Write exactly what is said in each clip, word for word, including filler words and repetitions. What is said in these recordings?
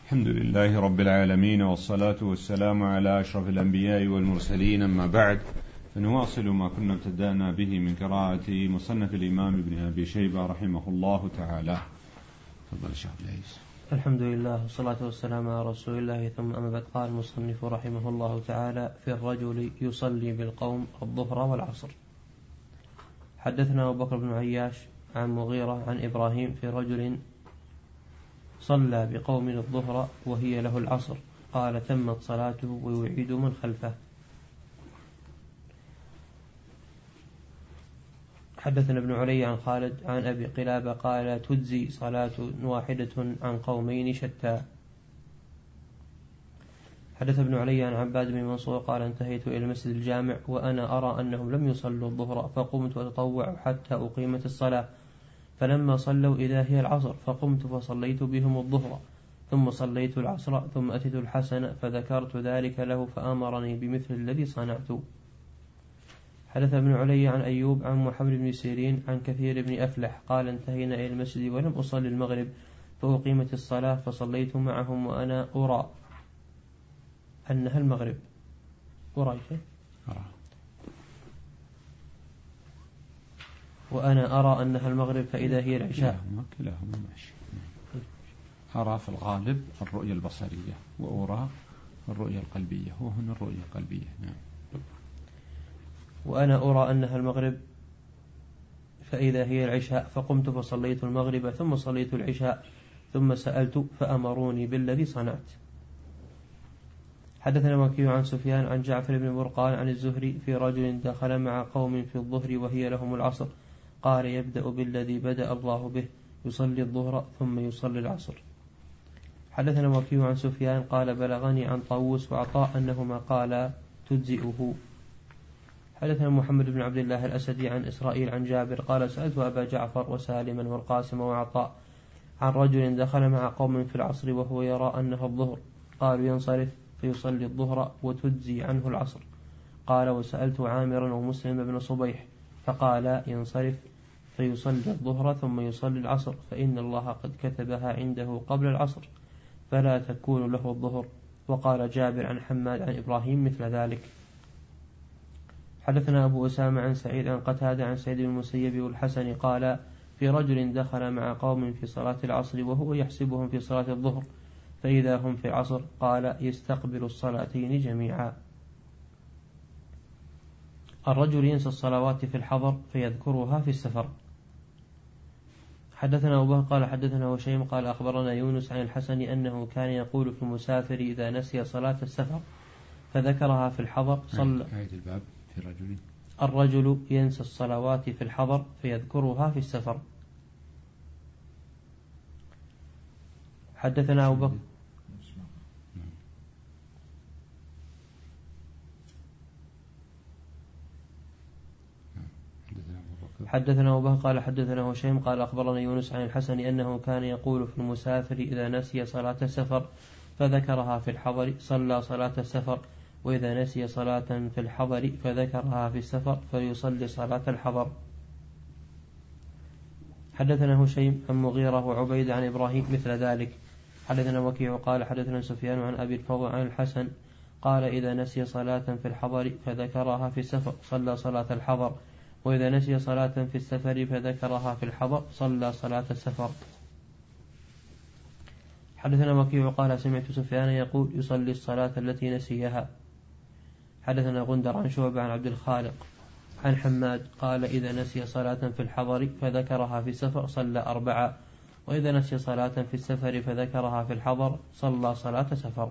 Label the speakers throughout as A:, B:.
A: الحمد لله رب العالمين، والصلاة والسلام على أشرف الأنبياء والمرسلين، أما بعد، فنواصل ما كنا ابتدأنا به من قراءة مصنف الإمام ابن أبي شيبة رحمه الله تعالى. تفضل شيخ العيس.
B: الحمد لله والصلاة والسلام على رسول الله، ثم أما بعد. قال المصنف رحمه الله تعالى: في الرجل يصلي بالقوم الظهر والعصر. حدثنا أبو بكر بن عياش عن مغيرة عن إبراهيم في رجل صلى بقوم الظهر وهي له العصر، قال: تمت صلاته ويعيد من خلفه. حدثنا ابن علي عن خالد عن أبي قلابة قال: تجزي صلاة واحدة عن قومين شتى. حدث ابن علي عن عباد بن منصور قال: انتهيت إلى المسجد الجامع وأنا أرى أنهم لم يصلوا الظهر، فقمت وتطوع حتى أقيمت الصلاة، فلما صلوا إذا هي العصر، فقمت فصليت بهم الظهر، ثم صليت العصر، ثم أتيت الحسن فذكرت ذلك له فأمرني بمثل الذي صنعت. حدث ابن علي عن أيوب عن محمد بن سيرين عن كثير بن أفلح قال: انتهينا إلى المسجد ولم أصلي المغرب، فأقيمت الصلاة فصليت معهم وأنا أرى أنها المغرب. أرى شيء؟ وأنا أرى أنها المغرب فإذا هي العشاء.
A: كلاهما ماشي. أرى في الغالب الرؤية البصرية، وأرى الرؤية القلبية، وهنا الرؤية القلبية. نعم.
B: وأنا أرى أنها المغرب فإذا هي العشاء، فقمت فصليت المغرب ثم صليت العشاء، ثم سألت فأمروني بالذي صنعت. حدثنا وكيع عن سفيان عن جعفر بن برقان عن الزهري في رجل دخل مع قوم في الظهر وهي لهم العصر، قال: يبدأ بالذي بدأ الله به، يصلي الظهر ثم يصلي العصر. حدثنا وكيع عن سفيان قال: بلغني عن طاووس وعطاء أنهما قالا تجزئه. حدثنا محمد بن عبد الله الأسدي عن إسرائيل عن جابر قال: سألت أبا جعفر وسالما والقاسم وعطاء عن رجل دخل مع قوم في العصر وهو يرى أنها الظهر، قالوا ينصرف فيصلي الظهر وتجزي عنه العصر. قال: وسألت عامرا ومسلم بن صبيح فقال: ينصرف فيصلي الظهر ثم يصلي العصر، فإن الله قد كتبها عنده قبل العصر فلا تكون له الظهر. وقال جابر عن حماد عن إبراهيم مثل ذلك. حدثنا أبو أسامة عن سعيد عن قتادة عن سعيد بن المسيب والحسن قال: في رجل دخل مع قوم في صلاة العصر وهو يحسبهم في صلاة الظهر، فإذا هم في العصر، قال: يستقبل الصلاتين جميعا. الرجل ينسى الصلوات في الحضر فيذكرها في السفر. حدثنا أبو بكر قال: حدثنا وشيم قال: أخبرنا يونس عن الحسن أنه كان يقول في المسافر إذا نسي صلاة السفر فذكرها في الحضر صلى.
A: الباب في الرجل
B: الرجل ينسى الصلوات في الحضر فيذكرها في السفر. حدثنا أبو بكر حدثنا أبو بكر قال: حدثنا هشيم قال: أخبرنا يونس عن الحسن أنه كان يقول في المسافر إذا نسي صلاة السفر فذكرها في الحضر صلى صلاة السفر، وإذا نسي صلاة في الحضر فذكرها في السفر فيصلي صلاة الحضر. حدثنا هشيم عن مغيرة وعبيد عن إبراهيم مثل ذلك. حدثنا وكيع قال: حدثنا سفيان عن أبي الفضل عن الحسن قال: إذا نسي صلاة في الحضر فذكرها في السفر صلى صلاة الحضر، وإذا نسي صلاة في السفر فذكرها في الحضر صلى صلاة السفر. حدثنا وكيع قال: سمعت سفيان يقول: يصلي الصلاة التي نسيها. حدثنا غندر عن شعبة عن عبد الخالق عن حماد قال: إذا نسي صلاة في الحضر فذكرها في السفر صلى أربعة، وإذا نسي صلاة في السفر فذكرها في الحضر صلى صلاة سفر.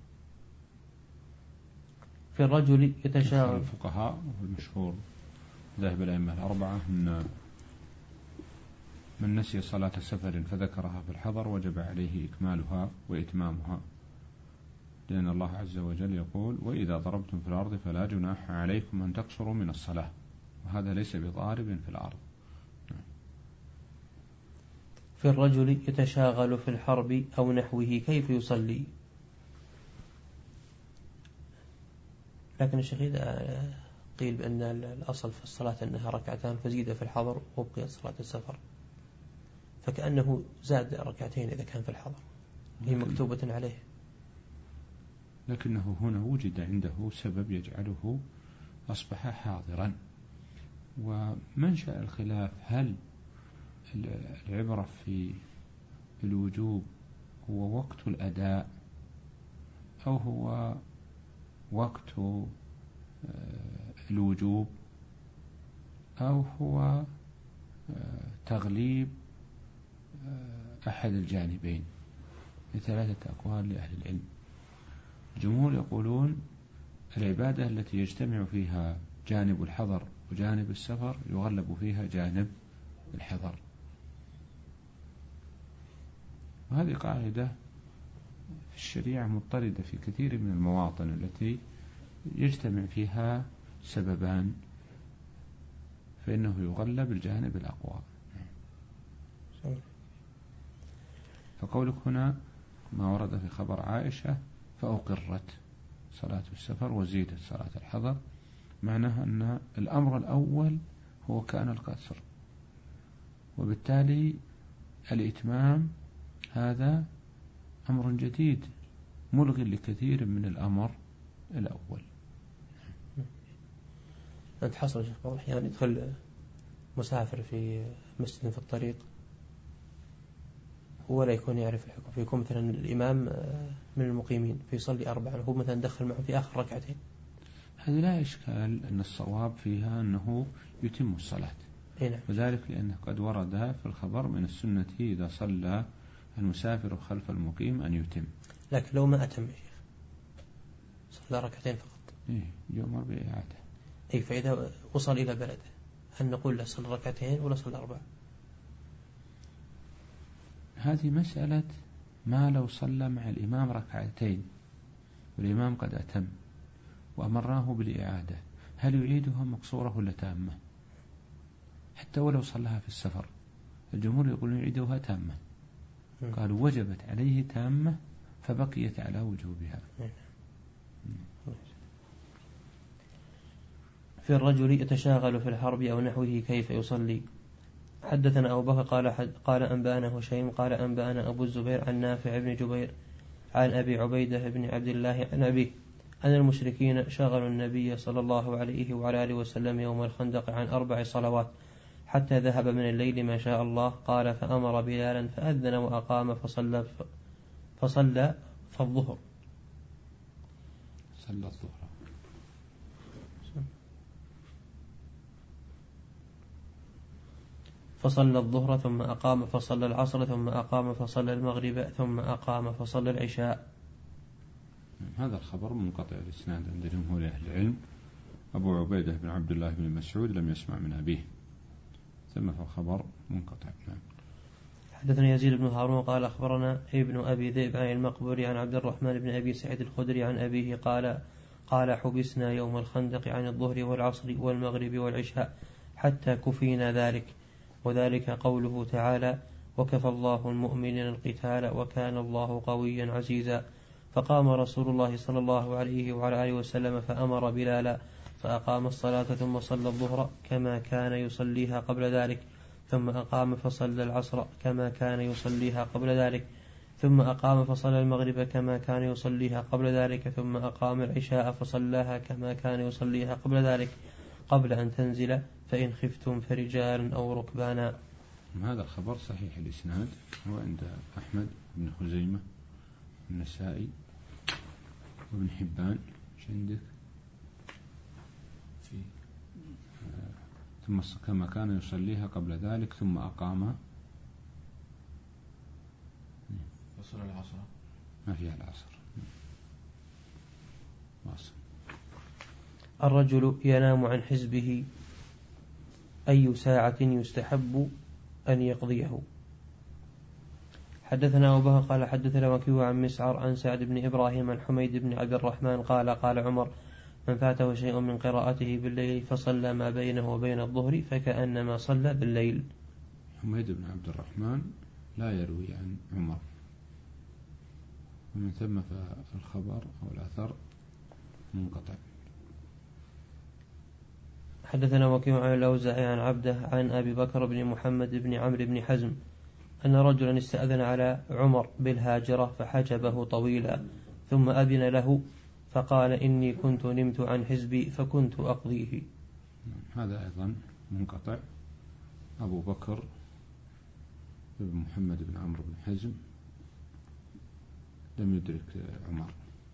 B: في الرجل يتشاءم.
A: الفقهاء والمشهور ذهب الأئمة الأربعة أن من نسي صلاة سفر فذكرها في الحضر وجب عليه إكمالها وإتمامها، لأن الله عز وجل يقول: وإذا ضربتم في الأرض فلا جناح عليكم أن تقصروا من الصلاة، وهذا ليس بضارب في الأرض.
B: في الرجل يتشاغل في الحرب أو نحوه كيف يصلي؟ لكن الشيخ إذا قيل بأن الأصل في الصلاة أنها ركعتان فزيد في الحضر وبقي صلاة السفر، فكأنه زاد ركعتين إذا كان في الحضر. هي مكتوبة عليه،
A: لكنه هنا وجد عنده سبب يجعله أصبح حاضرا. ومنشأ الخلاف هل العبرة في الوجوب هو وقت الأداء أو هو وقت الوجوب أو هو تغليب أحد الجانبين، لثلاثة أقوال لأهل العلم. الجمهور يقولون العبادة التي يجتمع فيها جانب الحضر وجانب السفر يغلب فيها جانب الحضر، وهذه قاعدة في الشريعة مضطردة في كثير من المواطن التي يجتمع فيها سببان، فإنه يغلب الجانب الأقوى. فقولك هنا ما ورد في خبر عائشة فأقرت صلاة السفر وزيدت صلاة الحضر، معناها أن الأمر الأول هو كان القصر، وبالتالي الإتمام هذا أمر جديد ملغي لكثير من الأمر الأول.
B: أنت حصل شيخ بعض الأحيان يدخل مسافر في مسجد في الطريق هو لا يكون يعرف الحكم، فيكون مثلا الإمام من المقيمين فيصلي أربعا، هو مثلا دخل معه في آخر ركعتين،
A: هذه لا إشكال أن الصواب فيها أنه يتم الصلاة،
B: نعم.
A: وذلك لأنه قد ورد في الخبر من السنة إذا صلى المسافر خلف المقيم أن يتم.
B: لكن لو ما أتم يا شيخ صلى ركعتين فقط،
A: إيه يؤمر بإعادة.
B: أي فإذا وصل إلى بلده هل نقول له صلى ركعتين ولا صلى أربع؟
A: هذه مسألة ما لو صلى مع الإمام ركعتين والإمام قد أتم وأمرناه بالإعادة، هل يعيدها مقصورة ولا تامة؟ حتى ولو صلىها في السفر الجمهور يقولون يعيدها تامة، قالوا وجبت عليه تامة فبقيت على وجوبها.
B: في الرجل يتشاغل في الحرب أو نحوه كيف يصلي؟ حدثنا أبو بكر قال حد قال أنبأنا هشيم قال أنبأنا أبو الزبير عن نافع بن جبير عن أبي عبيدة بن عبد الله عن أبيه أن المشركين شغلوا النبي صلى الله عليه وعلى آله وسلم يوم الخندق عن أربع صلوات حتى ذهب من الليل ما شاء الله. قال فأمر بلالا فأذن وأقام فصلى فصلى فالظهر
A: صلى الظهر
B: فصلى الظهر ثم أقام فصلى العصر ثم أقام فصلى المغرب ثم أقام فصلى العشاء.
A: هذا الخبر منقطع الإسناد عند جمهور أهل العلم. أبو عبيدة بن عبد الله بن مسعود لم يسمع من أبيه، ثم فالخبر منقطع.
B: حدثنا يزيد بن هارون قال أخبرنا ابن أبي ذئب عن المقبري عن عبد الرحمن بن أبي سعيد الخدري عن أبيه قال قال حبسنا يوم الخندق عن الظهر والعصر والمغرب والعشاء حتى كفينا ذلك، وذلك قوله تعالى وكفى الله المؤمنين القتال وكان الله قويا عزيزا. فقام رسول الله صلى الله عليه وعلى آله وسلم فأمر بلالا فأقام الصلاة ثم صلى الظهر كما كان يصليها قبل ذلك، ثم أقام فصلى العصر كما كان يصليها قبل ذلك، ثم أقام فصلى المغرب كما كان يصليها قبل ذلك، ثم أقام العشاء فصلاها كما كان يصليها قبل ذلك قبل أن تنزل فإن خفتم فرجالا أو ركبانا.
A: هذا الخبر صحيح الإسناد، هو عند أحمد بن خزيمة النسائي وابن حبان عندك في ثم كما كان يصليها قبل ذلك ثم أقام
C: وصل العصر
A: ما فيها العصر. واصل.
B: الرجل ينام عن حزبه أي ساعة يستحب أن يقضيه؟ حدثنا أبو بكر قال حدثنا وكيع عن مسعر عن سعد بن إبراهيم عن حميد بن عبد الرحمن قال قال عمر من فاته شيء من قراءته بالليل فصلى ما بينه وبين الظهر فكأنما صلى بالليل.
A: حميد بن عبد الرحمن لا يروي عن عمر، ومن ثم فالخبر أو الأثر منقطع.
B: حدثنا وكيع عن الأوزاعي عن عبده عن أبي بكر بن محمد بن عمرو بن حزم أن رجلا استأذن على عمر بالهاجرة فحجبه طويلا ثم أذن له فقال إني كنت نمت عن حزبي فكنت أقضيه.
A: هذا أيضا منقطع. أبو بكر بن محمد بن عمرو بن حزم لم يدرك عمر.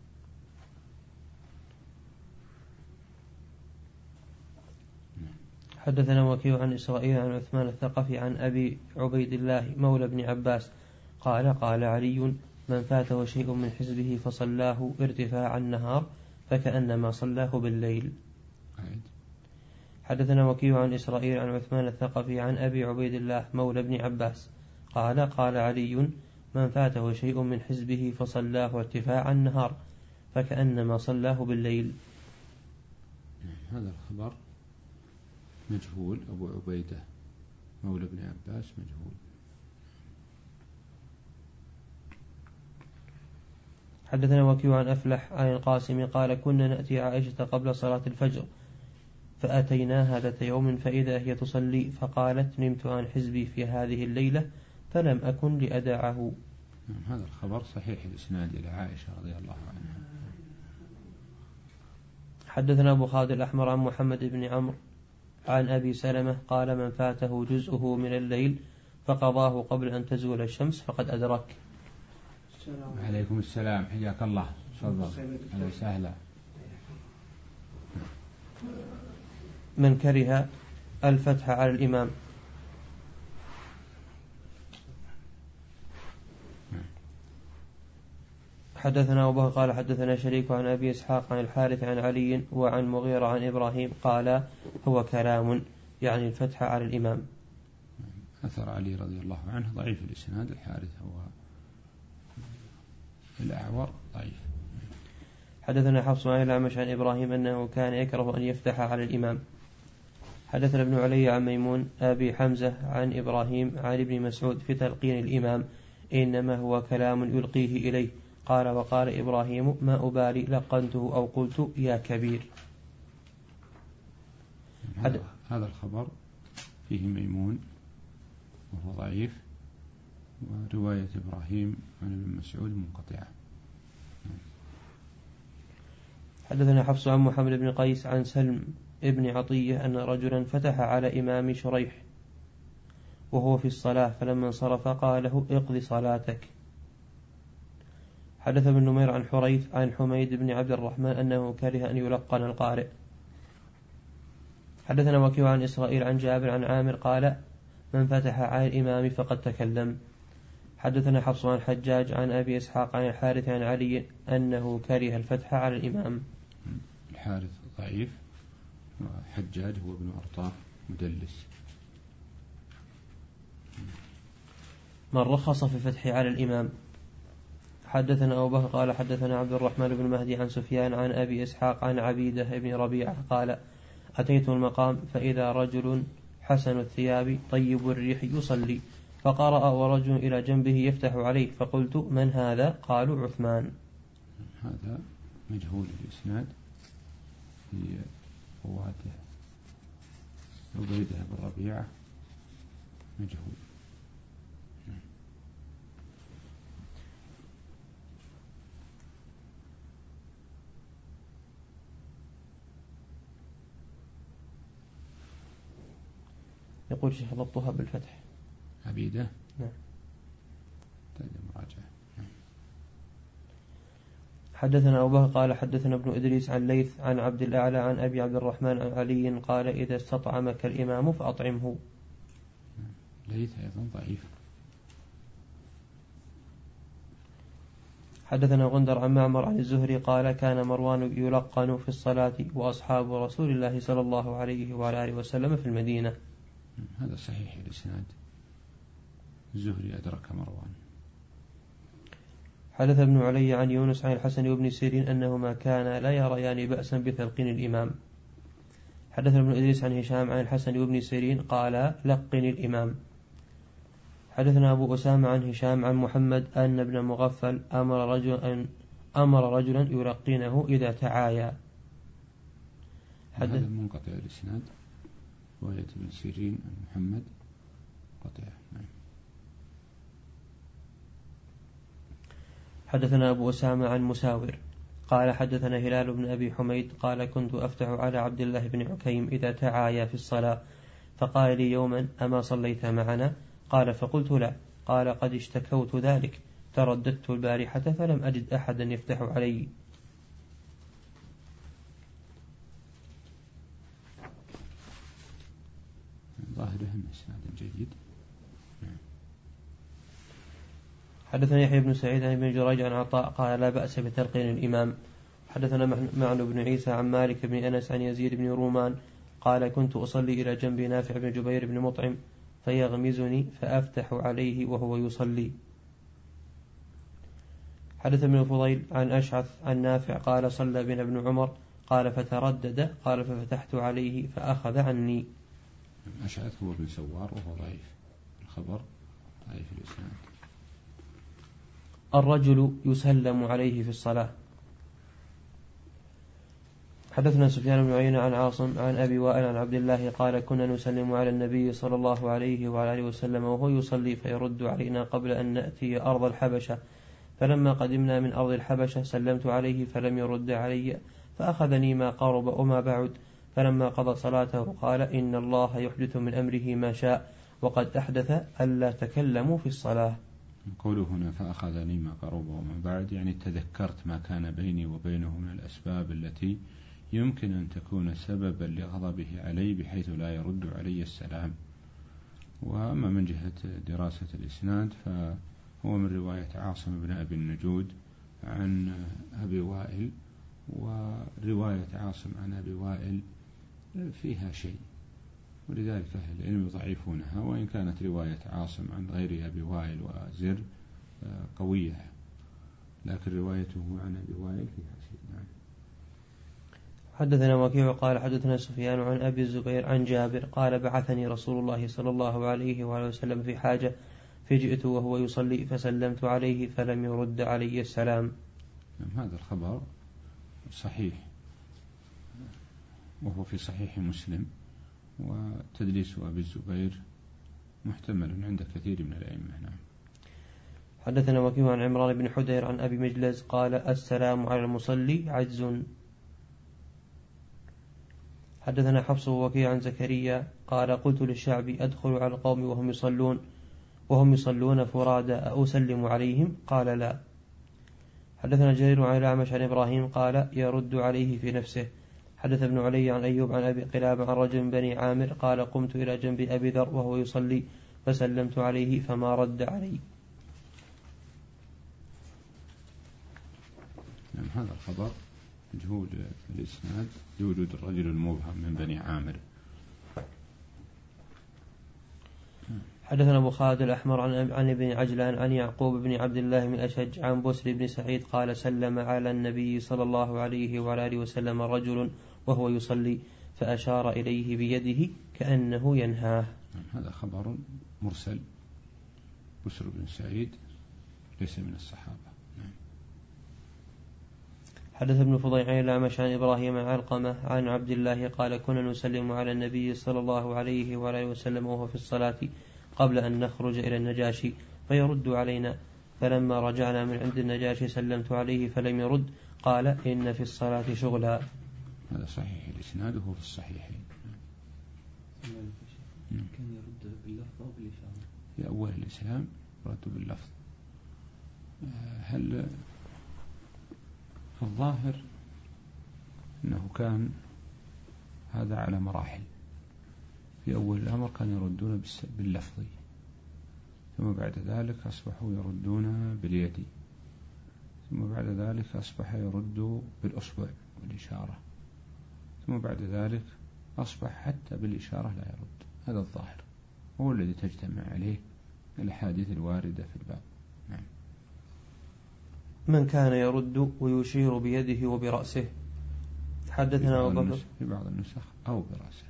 B: حدثنا وكيع عن إسرائيل عن عثمان الثقفي عن أبي عبيد الله مولى بن عباس قال قال علي من فاته شيء من حزبه فصلاه ارتفاع النهار فكأنما صلاه بالليل. حدثنا وكيع عن إسرائيل عن عثمان الثقفي عن أبي عبيد الله مولى بن عباس قال قال علي من فاته شيء من حزبه فصلاه ارتفاع النهار فكأنما صلاه بالليل.
A: هذا الخبر مجهول. أبو عبيدة مولى بن عباس مجهول.
B: حدثنا وكيع عن أفلح عن القاسم قال كنا نأتي عائشة قبل صلاة الفجر فأتيناها ذات يوم فإذا هي تصلي فقالت نمت عن حزبي في هذه الليلة فلم أكن لأدعه.
A: هذا الخبر صحيح الإسناد إلى عائشة رضي الله عنها.
B: حدثنا أبو خالد الأحمر عن محمد بن عمرو عن أبي سلمة قال من فاته جزءه من الليل فقضاه قبل أن تزول الشمس فقد أدرك.
A: عليكم السلام حياك الله. تفضل. أهلا وسهلا.
B: من كره الفتح على الإمام. حدثنا أبو بكر قال حدثنا شريك عن أبي إسحاق عن الحارث عن علي وعن مغيرة عن إبراهيم قال هو كلام يعني الفتح على الإمام.
A: أثر علي رضي الله عنه ضعيف الإسناد. الحارث هو الأعور ضعيف.
B: حدثنا حفص عن الأعمش عن إبراهيم أنه كان يكره أن يفتح على الإمام. حدثنا ابن علي عن ميمون أبي حمزة عن إبراهيم عن ابن مسعود في تلقين الإمام إنما هو كلام يلقيه إليه. قال وقال إبراهيم ما أبالي لقنته أو قلت يا كبير.
A: هذا, هذا الخبر فيه ميمون وهو ضعيف ورواية إبراهيم عن ابن مسعود منقطعة.
B: حدثنا حفص عن محمد بن قيس عن سلم ابن عطية أن رجلا فتح على إمام شريح وهو في الصلاة فلما انصرف قال له اقضي صلاتك. حدث ابن نمير عن حريث عن حميد بن عبد الرحمن أنه كره أن يلقن القارئ. حدثنا وكيع عن إسرائيل عن جابر عن عامر قال من فتح على الإمام فقد تكلم. حدثنا حفص عن حجاج عن أبي إسحاق عن الحارث عن علي أنه كره الفتح على الإمام.
A: الحارث ضعيف وحجاج هو ابن أرطاة مدلس.
B: من رخص في الفتح على الإمام. حدثنا أبو بكر قال حدثنا عبد الرحمن بن مهدي عن سفيان عن أبي إسحاق عن عبيدة بن ربيعة قال أتيت المقام فإذا رجل حسن الثياب طيب الريح يصلي فقرأ ورجل إلى جنبه يفتح عليه فقلت من هذا؟ قالوا عثمان.
A: هذا مجهول الإسناد في رواته. عبيدة بن ربيعة مجهول.
B: يقول شيخ ضبطها بالفتح.
A: عبيدة.
B: نعم.
A: تجد مراجعة.
B: حدثنا أبو بكر قال حدثنا ابن إدريس عن ليث عن عبد الأعلى عن أبي عبد الرحمن عن علي قال إذا استطعمك الإمام فأطعمه.
A: ليث أيضا ضعيف.
B: حدثنا غندر عن معمر عن الزهري قال كان مروان يلقن في الصلاة وأصحاب رسول الله صلى الله عليه وعلى آله وسلم في المدينة.
A: هذا صحيح الإسناد. الزهري أدرك مروان.
B: حدث ابن علي عن يونس عن الحسن وابن سيرين أنهما كانا لا يريان بأسا بتلقين الإمام. حدث ابن إدريس عن هشام عن الحسن وابن سيرين قال لقن الإمام. حدثنا أبو أسامة عن هشام عن محمد أن ابن مغفل أمر رجلا أن أمر رجلا يلقنه إذا تعايا.
A: هذا منقطع الإسناد. رواية ابن سيرين عن محمد قطع. نعم.
B: حدثنا أبو أسامة عن مساور قال حدثنا هلال بن أبي حميد قال كنت أفتح على عبد الله بن عكيم إذا تعايا في الصلاة فقال لي يوما أما صليت معنا؟ قال فقلت لا. قال قد اشتكوت ذلك ترددت البارحة فلم أجد أحدا يفتح علي.
A: ظاهرهم إسناد جيد.
B: حدثنا يحيى بن سعيد عن ابن جريج عن عطاء قال لا بأس بتلقين الإمام. حدثنا معن بن عيسى عن مالك بن أنس عن يزيد بن رومان قال كنت أصلي إلى جنب نافع بن جبير بن مطعم فيغمزني فأفتح عليه وهو يصلي. حدث ابن الفضيل عن أشعث عن نافع قال صلى بنا ابن عمر قال فتردد قال ففتحت عليه فأخذ عني.
A: أشعث هو بن سوار وهو ضعيف الخبر ضعيف الإسناد.
B: الرجل يسلم عليه في الصلاة. حدثنا سفيان بن عيينة عن عاصم عن أبي وائل عن عبد الله قال كنا نسلم على النبي صلى الله عليه وعلى آله وسلم وهو يصلي فيرد علينا قبل أن نأتي أرض الحبشة فلما قدمنا من أرض الحبشة سلمت عليه فلم يرد علي فأخذني ما قرب وما بعد فلما قضى صلاته قال إن الله يحدث من أمره ما شاء وقد أحدث ألا تكلموا في الصلاة.
A: قوله هنا فأخذني ما قرب وما بعد يعني تذكرت ما كان بيني وبينه من الأسباب التي يمكن أن تكون سببا لغضبه علي بحيث لا يرد علي السلام. وأما من جهة دراسة الإسناد فهو من رواية عاصم بن أبي النجود عن أبي وائل ورواية عاصم عن أبي وائل فيها شيء ولذلك أهل العلم يضعفونها وإن كانت رواية عاصم عن غير أبي وائل وزر قوية لكن روايته عن أبي وائل فيها شيء. نعم.
B: حدثنا وكيع قال حدثنا سفيان عن أبي الزبير عن جابر قال بعثني رسول الله صلى الله عليه وآله وسلم في حاجة فجئت وهو يصلي فسلمت عليه فلم يرد علي السلام.
A: هذا الخبر صحيح وهو في صحيح مسلم وتدليس أبي الزبير محتمل عند كثير من الأئمة. نعم.
B: حدثنا وكيع عن عمران بن حدير عن أبي مجلس قال السلام على المصلي عجز. حدثنا حفص ووكيع عن زكريا قال قلت للشعبي أدخل على القوم وهم يصلون وهم يصلون فرادى أسلم عليهم؟ قال لا. حدثنا جرير عن الأعمش عن إبراهيم قال يرد عليه في نفسه. حدث ابن علي عن أيوب عن أبي قلابة عن رجل من بني عامر قال قمت إلى جنب أبي ذر وهو يصلي فسلمت عليه فما رد علي.
A: نعم. هذا الخبر مجهول الإسناد لوجود الرجل المبهم من بني عامر.
B: حدثنا أبو خالد الأحمر عن عن ابن عجلان عن يعقوب بن عبد الله من أشج عن بسر بن سعيد قال سلم على النبي صلى الله عليه وعلى آله وسلم رجل وهو يصلي فأشار إليه بيده كأنه ينهاه.
A: هذا خبر مرسل. بسر بن سعيد ليس من الصحابة.
B: حدث ابن فضيل عن الأعمش عن إبراهيم عن علقمة عن عبد الله قال كنا نسلم على النبي صلى الله عليه وعلى آله وسلم وهو في الصلاة قبل أن نخرج إلى النجاشي فيرد علينا فلما رجعنا من عند النجاشي سلمت عليه فلم يرد قال إن في الصلاة شغلا.
A: هذا صحيح الإسناد وهو في الصحيحين.
B: كان يرد باللفظ أو بالإشارة
A: في أول الإسلام يرد باللفظ. هل في الظاهر أنه كان هذا على مراحل. في أول الأمر كانوا يردون باللفظ ثم بعد ذلك أصبحوا يردون باليد ثم بعد ذلك أصبح يرد بالأصبع والإشارة ثم بعد ذلك أصبح حتى بالإشارة لا يرد. هذا الظاهر هو الذي تجتمع عليه الأحاديث الواردة في الباب. نعم.
B: من كان يرد ويشير بيده وبرأسه. حدثنا أبو بكر
A: في بعض النسخ أو برأسه.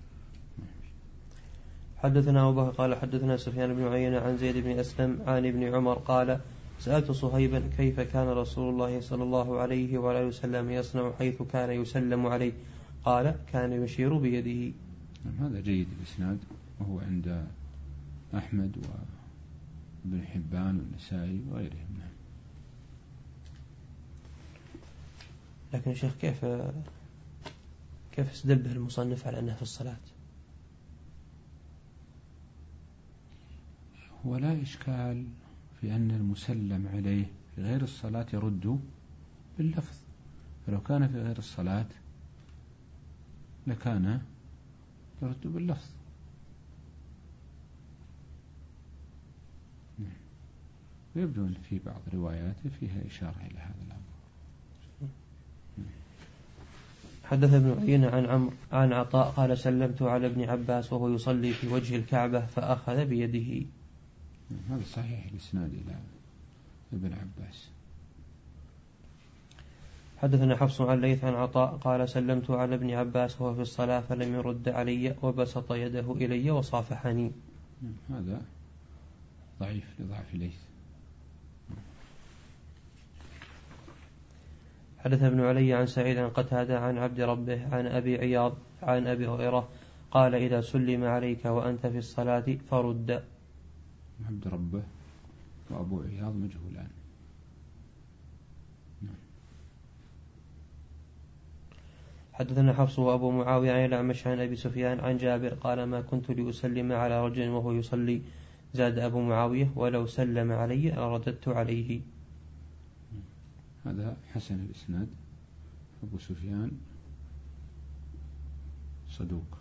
B: حدثنا أبو بكر قال حدثنا سفيان بن عيينة عن زيد بن أسلم عن ابن عمر قال سألت صهيبا كيف كان رسول الله صلى الله عليه وعلى آله وسلم يصنع حيث كان يسلم عليه قال كان يشير بيده.
A: هذا جيد الإسناد وهو عند أحمد وابن حبان والنسائي وغيرهم.
B: لكن شيخ كيف كيف استدل به المصنف على أنه في الصلاة؟
A: ولا إشكال في أن المسلم عليه في غير الصلاة يرد باللفظ، فلو كان في غير الصلاة لكان يرد باللفظ. ويبدو أن في بعض رواياته فيها إشارة إلى هذا الأمر.
B: حدث ابن عيينة عن عمرو عن عطاء قال سلمت على ابن عباس وهو يصلي في وجه الكعبة فأخذ بيده.
A: هذا صحيح الإسناد إلى ابن عباس.
B: حدثنا حفص عن ليث عن عطاء قال سلمت على ابن عباس وهو في الصلاة فلم يرد علي وبسط يده إلي وصافحني.
A: هذا ضعيف لضعف ليث.
B: حدث ابن علي عن سعيد عن قتادة عن عبد ربه عن أبي عياض عن أبي هريرة قال إذا سلم عليك وأنت في الصلاة فرد.
A: عبد ربه وأبو عياض مجهولان.
B: حدثنا حفص وأبو معاوية عن الأعمش عن أبي سفيان عن جابر قال ما كنت لأسلم على رجل وهو يصلي. زاد أبو معاوية ولو سلم علي لرددت عليه.
A: هذا حسن الإسناد. أبو سفيان صدوق.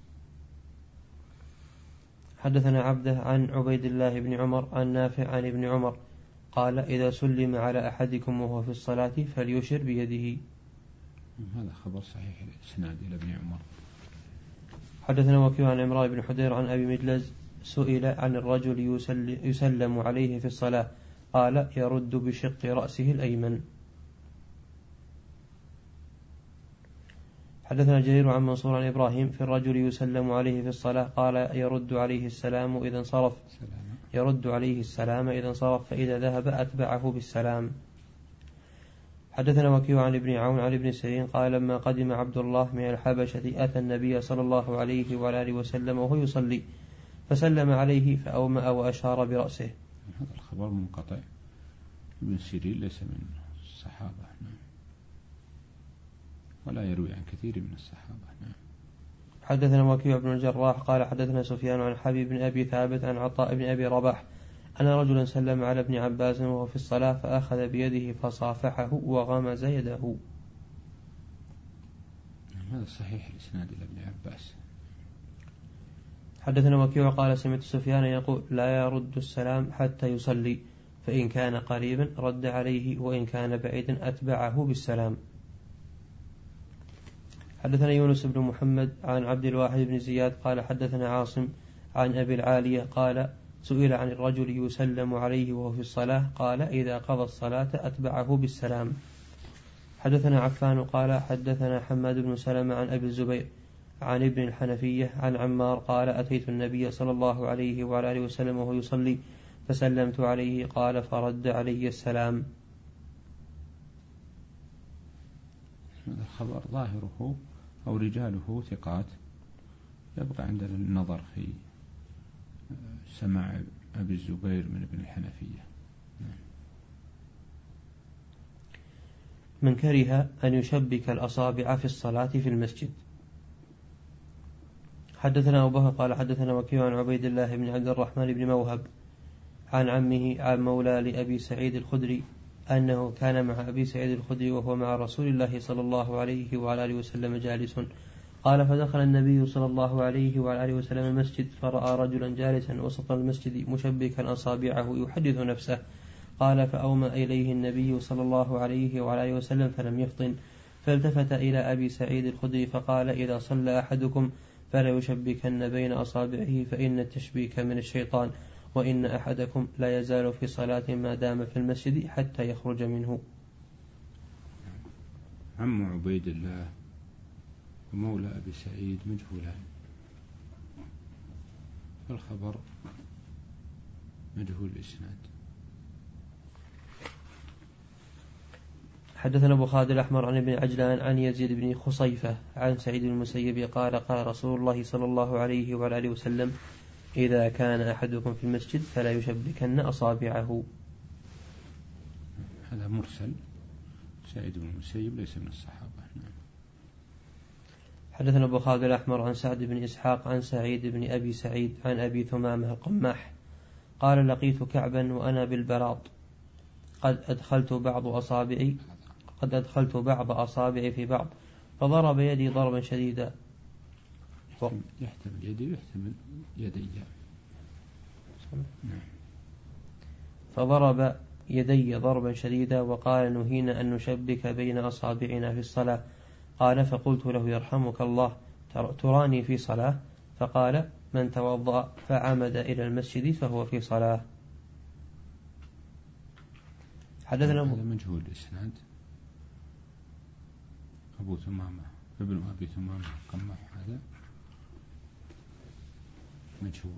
B: حدثنا عبده عن عبيد الله بن عمر عن نافع عن ابن عمر قال إذا سلم على أحدكم وهو في الصلاة فليشر بيده.
A: هذا خبر صحيح الإسناد إلى ابن عمر.
B: حدثنا وكيع عن عمران بن حدير عن أبي مجلز سئل عن الرجل يسلم عليه في الصلاة قال يرد بشق رأسه الأيمن. حدثنا جرير عن منصور عن إبراهيم في الرجل يسلم عليه في الصلاة قال يرد عليه السلام إذا انصرف يرد عليه السلام إذا انصرف فإذا ذهب أتبعه بالسلام. حدثنا وكيع عن ابن عون عن ابن سيرين قال لما قدم عبد الله من الحبشة أتى النبي صلى الله عليه وآله وسلم وهو يصلي فسلم عليه فأومأ وأشار برأسه.
A: هذا الخبر منقطع. ابن سيرين ليس من الصحابة ولا يروي عن كثير من الصحابة.
B: حدثنا وكيع بن الجراح قال حدثنا سفيان عن حبيب بن أبي ثابت عن عطاء بن أبي رباح أن رجلا سلم على ابن عباس وهو في الصلاة فأخذ بيده فصافحه وغمز يده.
A: هذا صحيح الإسناد إلى ابن عباس.
B: حدثنا وكيع قال سمعت سفيان يقول لا يرد السلام حتى يصلي فإن كان قريبا رد عليه وإن كان بعيدا أتبعه بالسلام. حدثنا يونس بن محمد عن عبد الواحد بن زياد قال حدثنا عاصم عن أبي العالية قال سئل عن الرجل يسلم عليه وهو في الصلاة قال إذا قضى الصلاة أتبعه بالسلام. حدثنا عفان قال حدثنا حماد بن سلمة عن أبي الزبير عن ابن الحنفية عن عمار قال أتيت النبي صلى الله عليه وعلى آله وسلم وهو يصلي فسلمت عليه قال فرد علي السلام.
A: هذا الخبر ظاهره أو رجاله ثقات، يبقى عندنا النظر في سماع أبي الزبير من ابن الحنفية.
B: من كره أن يشبك الأصابع في الصلاة في المسجد. حدثنا أبو بكر قال حدثنا وكيع عن عبيد الله بن عبد الرحمن بن موهب عن عمه عن مولى لأبي سعيد الخدري أنه كان مع أبي سعيد الخدري وهو مع رسول الله صلى الله عليه وعلى آله وسلم جالس. قال فدخل النبي صلى الله عليه وعلى آله وسلم المسجد فرأى رجلا جالسا وسط المسجد مشبكا أصابعه يحدث نفسه. قال فأومأ إليه النبي صلى الله عليه وعلى آله وسلم فلم يفطن فالتفت إلى أبي سعيد الخدري فقال إذا صلى أحدكم فلا يشبكن بين أصابعه فإن التشبيك من الشيطان وإن أحدكم لا يزال في صلاة ما دام في المسجد حتى يخرج منه.
A: عم عبيد الله ومولى أبي سعيد مجهولان، فالخبر مجهول الإسناد.
B: حدثنا أبو خالد الأحمر عن ابن عجلان عن يزيد بن خصيفة عن سعيد المسيب قال قال رسول الله صلى الله عليه وعلى آله وسلم إذا كان أحدكم في المسجد فلا يشبكن أصابعه.
A: هذا مرسل سعيد بن المسيب ليس من الصحابة. نعم.
B: حدثنا أبو خالد الأحمر عن سعد بن إسحاق عن سعيد بن أبي سعيد عن أبي ثمامة القماح قال لقيت كعبا وأنا بالبراط قد أدخلت بعض أصابعي قد أدخلت بعض أصابعي في بعض فضرب يدي ضربا شديدا.
A: يحتمل يدي ويحتمل يدي. نعم.
B: فضرب يدي ضربا شديدا وقال نهينا أن نشبك بين أصابعنا في الصلاة. قال فقلت له يرحمك الله تراني في صلاة؟ فقال من توضأ فعمد إلى المسجد فهو في صلاة. حدثنا
A: هذا مجهول الإسناد. أبو ثمامة ابن أبي ثمامة قمح هذا مجهول.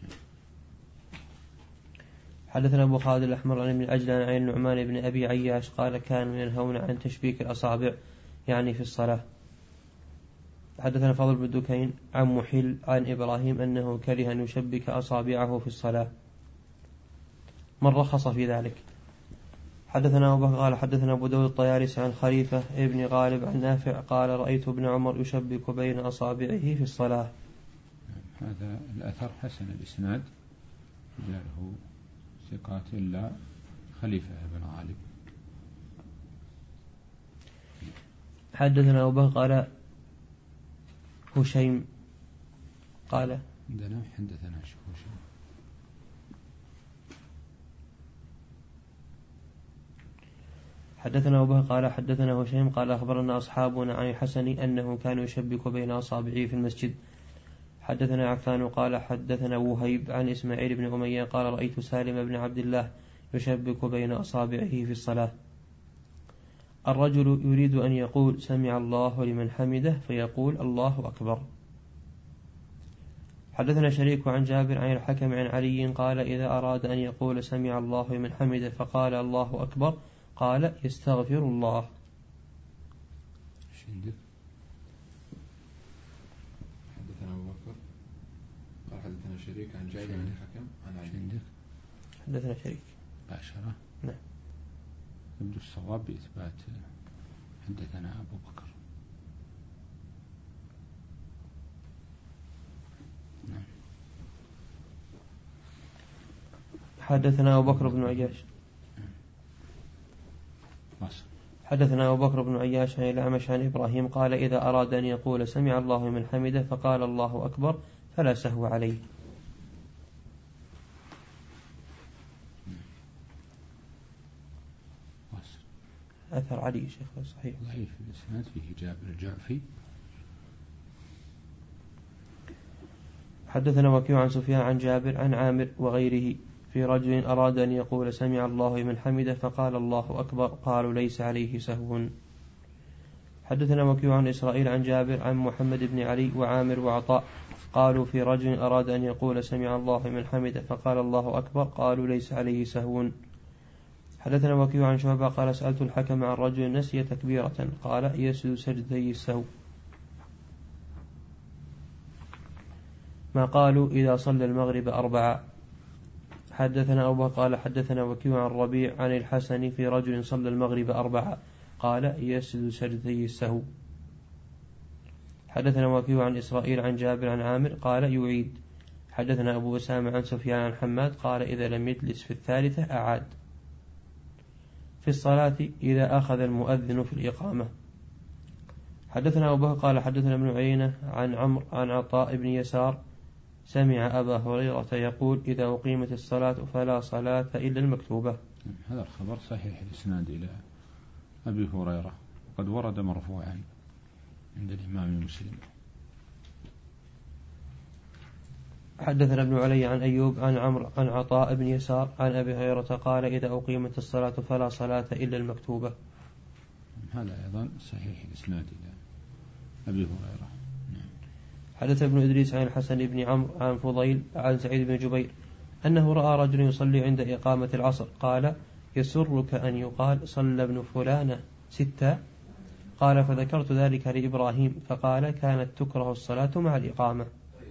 B: حدثنا أبو خالد الأحمر عن ابن العجلان عن النعمان بن أبي عياش قال كانوا ينهون عن تشبيك الأصابع يعني في الصلاة. حدثنا فضل بن دكين عن محل عن إبراهيم أنه كره أن يشبك أصابعه في الصلاة من رخص في ذلك. حدثنا أبو بكر قال حدثنا أبو داود الطيالسي عن خليفة ابن غالب عن نافع قال رأيت ابن عمر يشبك بين أصابعه في الصلاة.
A: هذا الأثر حسن الإسناد رجاله ثقات إلا خليفة بن غالب.
B: حدثنا أبو بكر قال هشيم قال
A: عندنا حدثنا هشيم.
B: حدثنا أبو بكر قال حدثنا هشيم قال أخبرنا أصحابنا عن الحسن أنه كان يشبك بين أصابعه في المسجد. حدثنا عفان قال حدثنا وهيب عن إسماعيل بن أمية قال رأيت سالم بن عبد الله يشبك بين أصابعه في الصلاة. الرجل يريد أن يقول سمع الله لمن حمده فيقول الله أكبر. حدثنا شريك عن جابر عن الحكم عن علي قال إذا أراد أن يقول سمع الله لمن حمده فقال الله أكبر قال يستغفر الله.
C: حدثنا أبو بكر قال حدثنا شريك عن جابر عن الحكم عن علي.
B: حدثنا شريك
A: باشرة.
B: نعم.
A: يبدو الصواب بإثبات حدثنا أبو بكر. نعم.
B: حدثنا أبو بكر بن عياش حدثنا أبو بكر بن عياش عن الأعمش عن إبراهيم قال إذا أراد أن يقول سمع الله من حمده فقال الله أكبر فلا سهو عليه. أثر علي شيخ صحيح.
A: ضعيف الإسناد فيه جابر الجعفي.
B: حدثنا وكيع عن سفيان عن جابر عن عامر وغيره في رجل أراد أن يقول سمع الله لمن حمده فقال الله أكبر قالوا ليس عليه سهو. حدثنا وكيع عن إسرائيل عن جابر عن محمد بن علي وعامر وعطاء قالوا في رجل أراد أن يقول سمع الله لمن حمده فقال الله أكبر قالوا ليس عليه سهو. حدثنا وكيع عن شعبة قال سألت الحكم عن رجل نسي تكبيرة قال يسجد سجدتي السهو ما قالوا إذا صلى المغرب أربعة. حدثنا أبو بكر قال حدثنا وكيع عن ربيع عن الحسن في رجل صلى المغرب أربعة قال يسجد سجدتي السهو. حدثنا وكيع عن إسرائيل عن جابر عن عامر قال يعيد. حدثنا أبو أسامة عن سفيان عن حماد قال إذا لم يجلس في الثالثة أعاد. في الصلاة إذا أخذ المؤذن في الإقامة. حدثنا أبو بكر قال حدثنا ابن عيينة عن عمرو عن عطاء بن يسار سمع أبا هريرة يقول إذا أقيمت الصلاة فلا صلاة إلا المكتوبة.
A: هذا الخبر صحيح الإسناد إلى أبي هريرة قد ورد مرفوعا عند الإمام مسلم.
B: حدثنا ابن علي عن أيوب عن عمرو عن عطاء بن يسار عن أبي هريرة قال إذا أقيمت الصلاة فلا صلاة إلا المكتوبة.
A: هذا أيضا صحيح الإسناد إلى أبي هريرة.
B: حدث ابن إدريس عن الحسن بن عمرو عن فضيل عن سعيد بن جبير أنه رأى رجل يصلي عند إقامة العصر قال يسرك أن يقال صلى ابن فلان ستة قال فذكرت ذلك لإبراهيم فقال كانت تكره الصلاة مع الإقامة.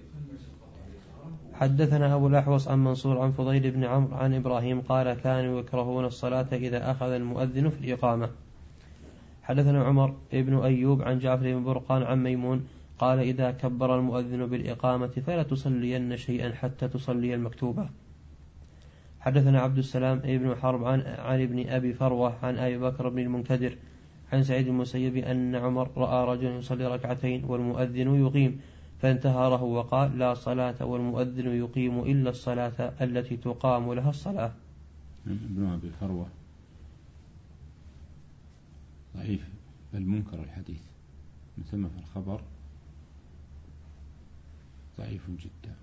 B: حدثنا أبو الأحوص عن منصور عن فضيل بن عمرو عن إبراهيم قال كانوا يكرهون الصلاة إذا أخذ المؤذن في الإقامة. حدثنا عمر بن أيوب عن جعفر بن برقان عن ميمون قال إذا كبر المؤذن بالإقامة فلا تصلين شيئا حتى تصلي المكتوبة. حدثنا عبد السلام بن حرب عن, عن ابن أبي فروة عن أبي بكر بن المنكدر عن سعيد المسيب أن عمر رأى رجلا يصلي ركعتين والمؤذن يقيم فانتهره وقال لا صلاة والمؤذن يقيم إلا الصلاة التي تقام لها الصلاة.
A: ابن أبي فروة ضعيف بل منكر الحديث، من ثم في الخبر ضعيف جدا.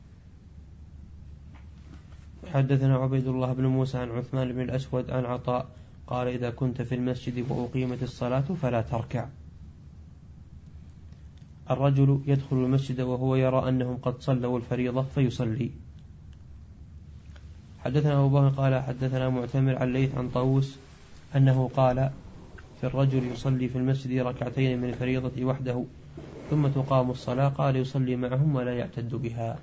B: حدثنا عبيد الله بن موسى عن عثمان بن الأسود عن عطاء قال إذا كنت في المسجد وأقيمت الصلاة فلا تركع. الرجل يدخل المسجد وهو يرى أنهم قد صلوا الفريضة فيصلي. حدثنا أبو بكر قال حدثنا معتمر عن ليث عن طاووس أنه قال في الرجل يصلي في المسجد ركعتين من الفريضة وحده ثم تقام الصلاة قال يصلي معهم ولا يعتد بها.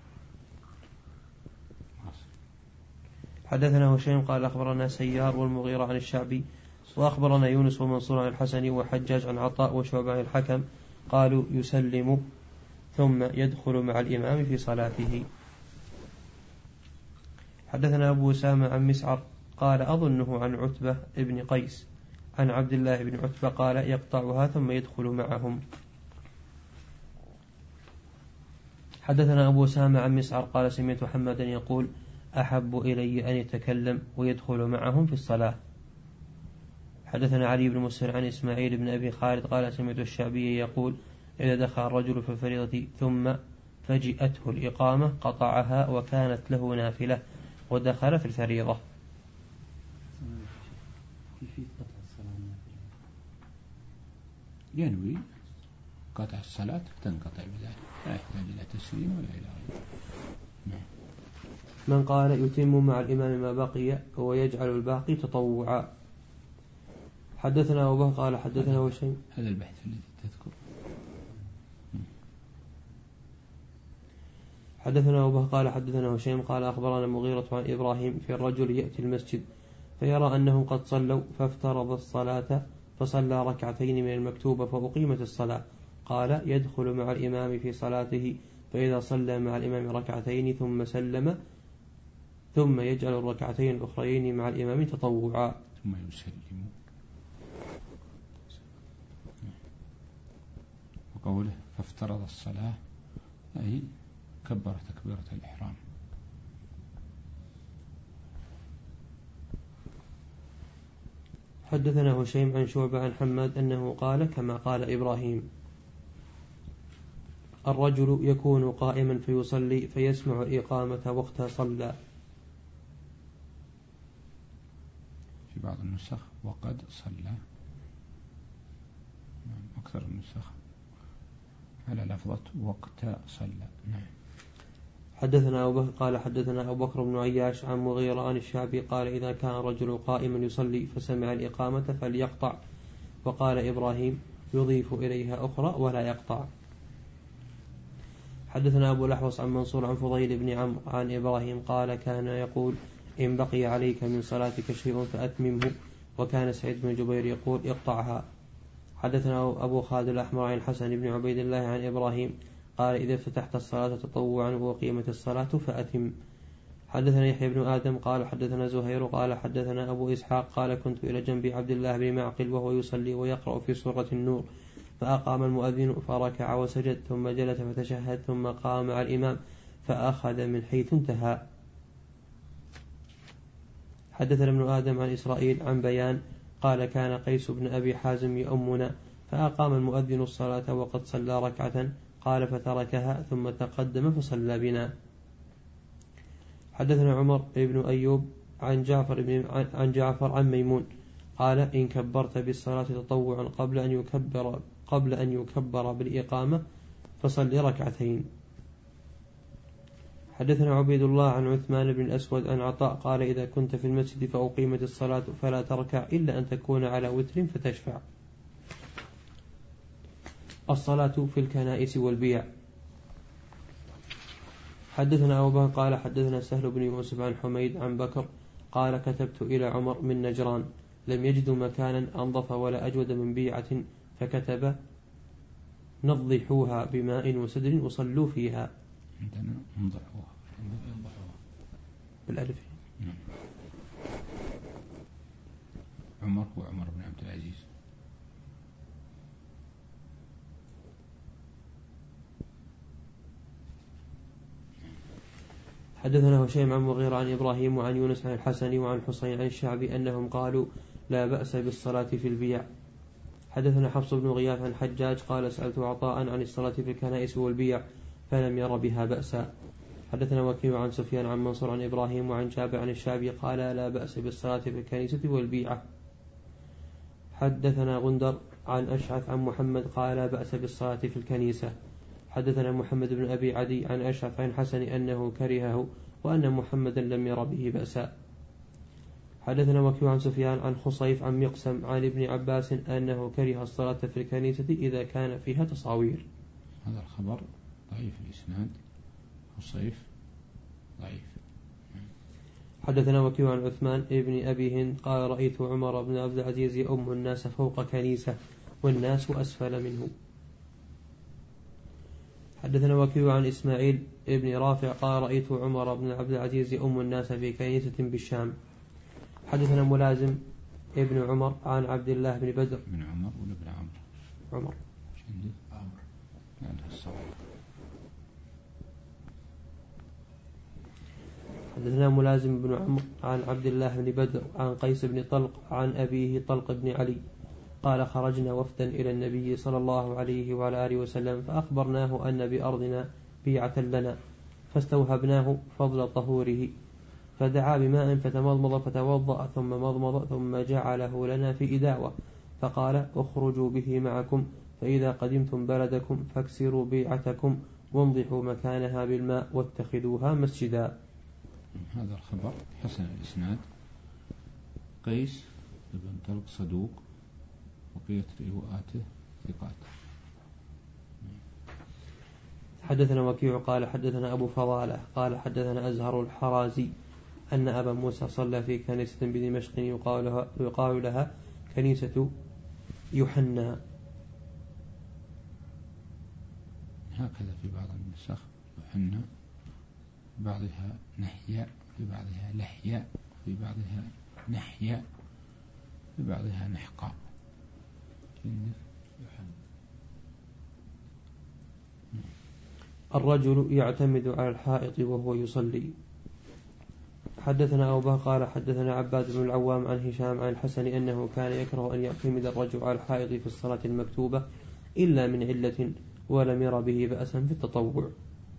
B: حدثنا هشيم قال أخبرنا سيار والمغيرة عن الشعبي وأخبرنا يونس ومنصور عن الحسن وحجاج عن عطاء وشعبة عن الحكم قالوا يسلم ثم يدخل مع الإمام في صلاته. حدثنا أبو أسامة عن مسعر قال أظنه عن عتبة ابن قيس عن عبد الله بن عتبة قال يقطعها ثم يدخل معهم. حدثنا أبو أسامة عن مسعر قال سمعت محمدا يقول أحب إلي أن يتكلم ويدخل معهم في الصلاة. حدثنا علي بن مسهر عن إسماعيل بن أبي خالد قال سمعت الشعبي يقول إذا دخل الرجل في الفريضة ثم فجئته الإقامة قطعها وكانت له نافلة ودخل في الفريضة.
A: ينوي قطع الصلاة تنقطع بذلك لا يحتاج إلى تسليم ولا إلى غيره.
B: من قال يتم مع الإمام ما بقي ويجعل الباقي تطوعا. حدثنا أبو بكر قال حدثنا وشيء
A: هذا البحث الذي تذكر.
B: حدثنا أبو بكر قال حدثنا وشيء قال أخبرنا المغيرة عن إبراهيم في الرجل يأتي المسجد فيرى أنهم قد صلوا فافترض الصلاة فصلى ركعتين من المكتوبة فأقيمت الصلاة قال يدخل مع الإمام في صلاته فإذا صلى مع الإمام ركعتين ثم سلم ثم يجعل الركعتين الأخرين مع الإمام تطوعا
A: ثم يسلم. وقوله فافترض الصلاة أي كبر تكبيرة الإحرام.
B: حدثنا هشيم عن شعبة عن حماد أنه قال كما قال إبراهيم الرجل يكون قائما فيصلي فيسمع الإقامة وقتها صلى.
A: في بعض النسخ وقد صلى، أكثر النسخ على لفظة وقت صلى. نعم.
B: حدثنا أبو بكر قال حدثنا أبو بكر بن عياش عن مغيرة عن الشعبي قال إذا كان الرجل قائما يصلي فسمع الإقامة فليقطع. وقال إبراهيم يضيف إليها أخرى ولا يقطع. حدثنا أبو الأحوص عن منصور عن فضيل بن عمرو عن إبراهيم قال كان يقول إن بقي عليك من صلاتك شيء فأتممه وكان سعيد بن جبير يقول اقطعها. حدثنا أبو خالد الأحمر عن حسن بن عبيد الله عن إبراهيم قال إذا افتتحت الصلاة تطوعا وقيمت الصلاة فأتم. حدثنا يحيى بن آدم قال حدثنا زهير قال حدثنا أبو إسحاق قال كنت إلى جنب عبد الله بن معقل وهو يصلي ويقرأ في سورة النور فأقام المؤذن فركع وسجد ثم جلس فتشهد ثم قام مع الإمام فأخذ من حيث انتهى. حدثنا ابن آدم عن إسرائيل عن بيان قال كان قيس بن أبي حازم يؤمنا فأقام المؤذن الصلاة وقد صلى ركعة قال فتركها ثم تقدم فصلى بنا. حدثنا عمر بن أيوب عن جعفر بن عن جعفر عن ميمون قال إن كبرت بالصلاة تطوعا قبل أن يكبر قبل أن يكبر بالإقامة فصل ركعتين. حدثنا عبيد الله عن عثمان بن الأسود عن عطاء قال إذا كنت في المسجد فأقيمت الصلاة فلا تركع إلا أن تكون على وتر فتشفع. الصلاة في الكنائس والبيع. حدثنا أبو بكر قال حدثنا سهل بن يوسف عن حميد عن بكر قال كتبت إلى عمر من نجران لم يجدوا مكانا أنظف ولا أجود من بيعة فكتب نضحوها بماء وسدر وصلوا فيها.
D: عندنا نضحوها
B: بالألف.
D: عمر هو عمر بن عبد العزيز.
B: حدثنا هشيم عن مغيرة عن إبراهيم وعن يونس عن الحسن وعن حسين عن الشعبي أنهم قالوا لا بأس بالصلاة في البيع. حدثنا حفص بن غياث عن حجاج قال سألت عطاء عن الصلاة في الكنائس والبيع فلم ير بها بأسا. حدثنا وكيع عن سفيان عن منصور عن إبراهيم وعن جابر عن الشعبي قال لا بأس بالصلاة في الكنيسة والبيعة. حدثنا غندر عن أشعث عن محمد قال لا بأس بالصلاة في الكنيسة. حدثنا محمد بن أبي عدي عن أشعث عن حسن أنه كرهه وأن محمدا لم ير به بأسا. حدثنا وكيع عن سفيان عن خصيف عن مقسم عن ابن عباس أنه كره الصلاة في الكنيسة إذا كان فيها تصاوير.
D: هذا الخبر ضعيف الإسناد. خصيف ضعيف.
B: حدثنا وكيع عن عثمان ابن أبي هند قال رأيت عمر بن عبد العزيز يؤم الناس فوق كنيسة والناس أسفل منه. حدثنا وكيع عن إسماعيل ابن رافع قال رأيت عمر بن عبد العزيز يؤم الناس في كنيسة بالشام. حدثنا ملازم ابن عمر عن عبد الله بن بدر.
D: ابن عمر ولا ابن عمرو؟
B: عمر.
D: عندي عمرو. هذا الصواب.
B: حدثنا ملازم بن عمرو عن عبد الله بن بدر عن قيس بن طلق عن أبيه طلق بن علي قال خرجنا وفدا إلى النبي صلى الله عليه وعلى آله وسلم فأخبرناه أن بأرضنا بيعة لنا فاستوهبناه فضل طهوره فدعا بماء فتمضمض فتوضأ ثم مضمض ثم جعله لنا في إداوة فقال اخرجوا به معكم فإذا قدمتم بلدكم فاكسروا بيعتكم وانضحوا مكانها بالماء واتخذوها مسجدا.
D: هذا الخبر حسن الإسناد. قيس بن طلق صدوق وقية رواته ثقات.
B: حدثنا وكيع قال حدثنا أبو فضالة قال حدثنا أزهر الحرازي أن أبا موسى صلى في كنيسة بدمشق يقال لها, يقال لها كنيسة يوحنا.
D: هكذا في بعض النسخ يوحنا، في بعضها نحيا، في بعضها لحيا، في بعضها نحيا، في بعضها نحقا.
B: الرجل يعتمد على الحائط وهو يصلي. حدثنا أبو بكر قال حدثنا عباد بن العوام عن هشام عن الحسن أنه كان يكره أن يعتمد الرجل على الحائط في الصلاة المكتوبة إلا من علة ولم ير به بأسا في التطوع.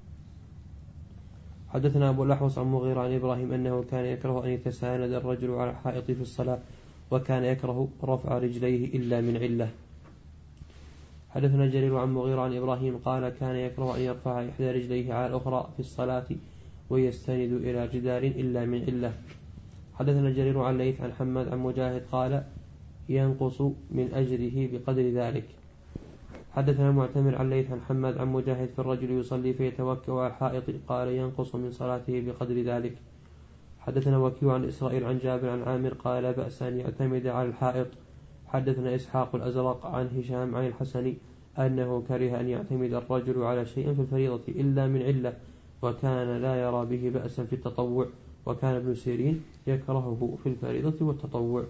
B: حدثنا أبو الأحوص عن مغيرة عن إبراهيم أنه كان يكره أن يتساند الرجل على الحائط في الصلاة وكان يكره رفع رجليه إلا من علة. حدثنا جرير عن مغيرة عن إبراهيم قال كان يكره أن يرفع إحدى رجليه على الأخرى في الصلاة ويستند إلى جدار إلا من علة. حدثنا جرير عن ليث عن حماد عن مجاهد قال ينقص من أجره بقدر ذلك. حدثنا معتمر عن ليث عن حماد عن مجاهد في الرجل يصلي فيتوكأ على الحائط قال ينقص من صلاته بقدر ذلك. حدثنا وكيع عن إسرائيل عن جابر عن عامر قال لا بأس أن يعتمد على الحائط. حدثنا إسحاق الأزرق عن هشام عن الحسن أنه كره أن يعتمد الرجل على شيء في الفريضة إلا من علة وكان لا يرى به بأسا في التطوع وكان ابن سيرين يكرهه في الفريضة والتطوع.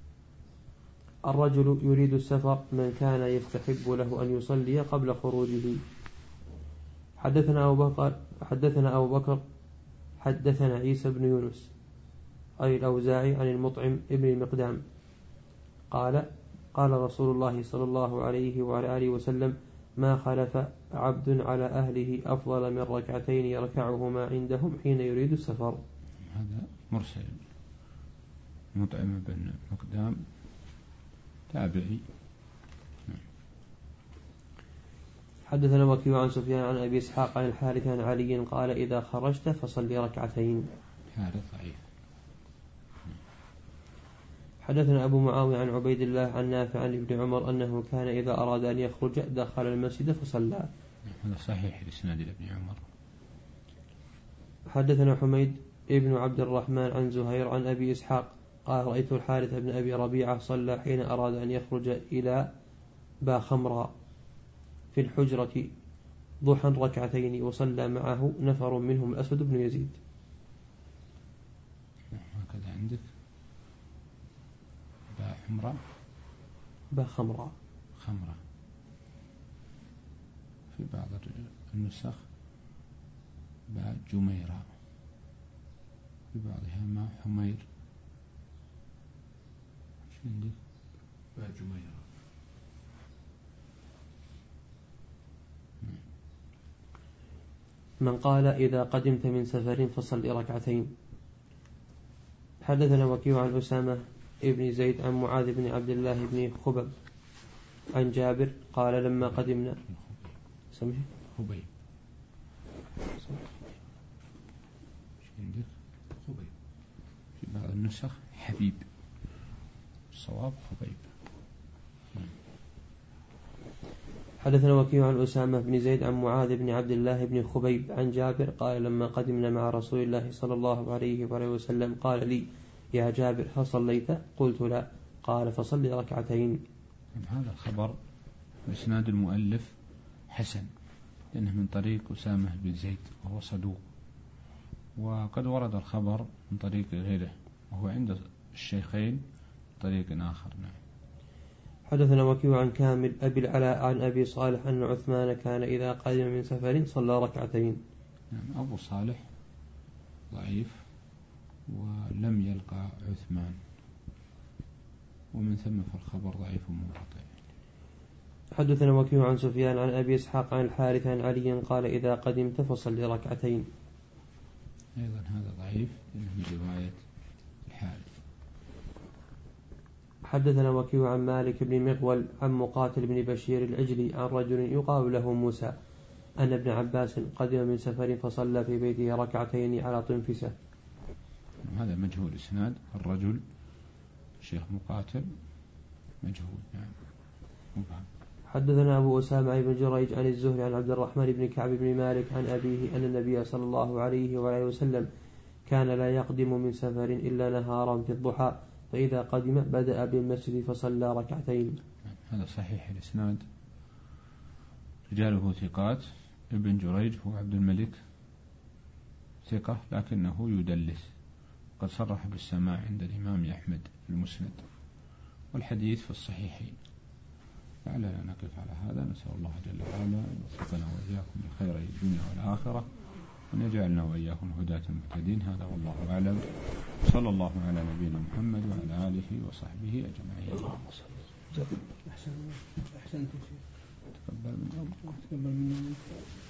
B: الرجل يريد السفر من كان يستحب له أن يصلي قبل خروجه. حدثنا أبو بكر حدثنا أبو بكر حدثنا عيسى بن يونس أي الأوزاعي عن المطعم ابن المقدام قال قال رسول الله صلى الله عليه وعلى آله وسلم ما خلف عبد على أهله أفضل من ركعتين يركعهما عندهم حين يريد السفر.
D: هذا مرسل. مطعم بن مقدام تابعي.
B: حدثنا وكيع عن سفيان عن أبي إسحاق عن الحارث عن علي قال إذا خرجت فصلي ركعتين.
D: هذا ضعيف.
B: حدثنا أبو معاوية عن عبيد الله عن نافع عن ابن عمر أنه كان إذا أراد أن يخرج دخل المسجد فصلى.
D: هذا صحيح الإسناد لابن عمر.
B: حدثنا حميد ابن عبد الرحمن عن زهير عن أبي إسحاق قال رأيت الحارث بن أبي ربيعة صلى حين أراد أن يخرج إلى باخمرا في الحجرة ضحى ركعتين وصلى معه نفر منهم الأسود بن يزيد.
D: هكذا عندك باء حمراء
B: باء خمراء
D: خمرة، في بعض النسخ باء جميرة، في بعضها ما حمير. ايش عندك؟
C: باء جميرة.
B: من قال إذا قدمت من سفر فصل ركعتين. حدثنا وكيع عن أسامة ابن زيد عن معاذ بن عبد الله بن خبب عن جابر قال لما قدمنا سمح
D: خبيب. عندك
C: خبيب
D: في بعض النسخ حبيب، الصواب خبيب.
B: حدثنا وكيع عن أسامة بن زيد عن معاذ بن عبد الله بن خبيب عن جابر قال لما قدمنا مع رسول الله صلى الله عليه وسلم قال لي يا جابر هل صليت؟ قلت لا. قال فصل ركعتين.
D: هذا الخبر بإسناد المؤلف حسن، لأنه من طريق أسامة بن زيد وهو صدوق، وقد ورد الخبر من طريق غيره وهو عند الشيخين طريق آخر. نعم.
B: حدثنا وكيع عن كامل أبي العلاء عن أبي صالح أن عثمان كان إذا قدم من سفر صلى ركعتين.
D: نعم. أبو صالح ضعيف ولم يلقى عثمان، ومن ثم فالخبر ضعيف منقطع.
B: حدثنا وكيع عن سفيان عن أبي إسحاق عن الحارث عن علي قال إذا قدمت فصل ركعتين.
D: أيضا هذا ضعيف لأنه من رواية الحارث.
B: حدثنا وكيع عن مالك بن مغول عن مقاتل بن بشير العجلي عن رجل يقال له موسى أن ابن عباس قدم من سفر فصلى في بيته ركعتين على طنفسة.
D: هذا مجهول إسناد الرجل شيخ مقاتل مجهول. نعم. مبهم.
B: حدثنا أبو أسامة بن جريج عن الزهري عن عبد الرحمن بن كعب بن مالك عن أبيه أن النبي صلى الله عليه وآله وسلم كان لا يقدم من سفر إلا نهارا في الضحى، فإذا قدم بدأ بالمسجد فصلى ركعتين.
D: هذا صحيح الإسناد، رجاله ثقات. ابن جريج هو عبد الملك ثقة لكنه يدلس، قد صرح بالسماع عند الإمام أحمد في المسند، والحديث في الصحيحين. لعلنا نقف على هذا. نسأل الله جل وعلا أن يوفقنا وإياكم لخير الدنيا والآخرة، وأن يجعلنا وإياكم هداة مهتدين. هذا والله أعلم. صلى الله على نبينا محمد وعلى آله وصحبه أجمعين.
E: أحسن أحسنت.
D: تقبل من الله.
E: تقبل منا.